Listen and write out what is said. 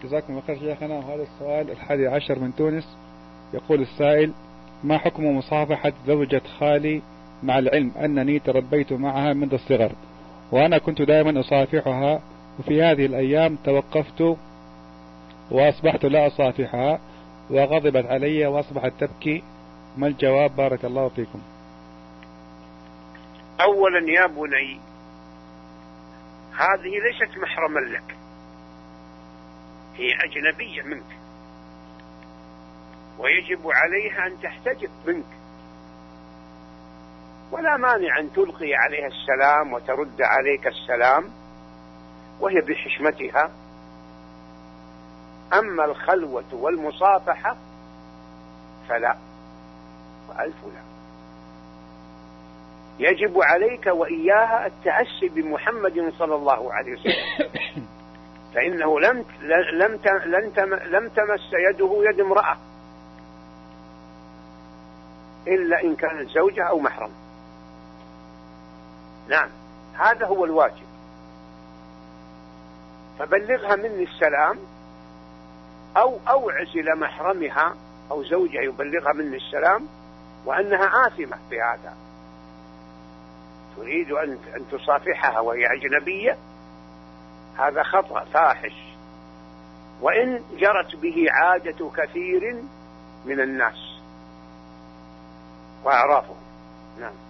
جزاكم الله خير شيخنا. وهذا السؤال 11 من تونس. يقول السائل: ما حكم مصافحة زوجة خالي مع العلم أنني تربيت معها منذ الصغر، وأنا كنت دائما أصافحها، وفي هذه الأيام توقفت وأصبحت لا أصافحها وغضبت علي وأصبحت تبكي، ما الجواب؟ بارك الله فيكم. أولا يا بني، هذه ليست محرما لك، هي أجنبية منك، ويجب عليها أن تحتجب منك، ولا مانع أن تلقي عليها السلام وترد عليك السلام وهي بحشمتها. أما الخلوة والمصافحة فلا، وألف لا. يجب عليك وإياها التأسي بمحمد صلى الله عليه وسلم، فإنه لم تمس يده يد امرأة إلا إن كانت زوجة أو محرم. نعم، هذا هو الواجب. فبلغها مني السلام، أو أوعز إلى محرمها أو زوجها يبلغها مني السلام وأنها آثمة بهذا. تريد أن تصافحها وهي أجنبية، هذا خطأ فاحش، وإن جرت به عادة كثير من الناس وأعرافهم. نعم.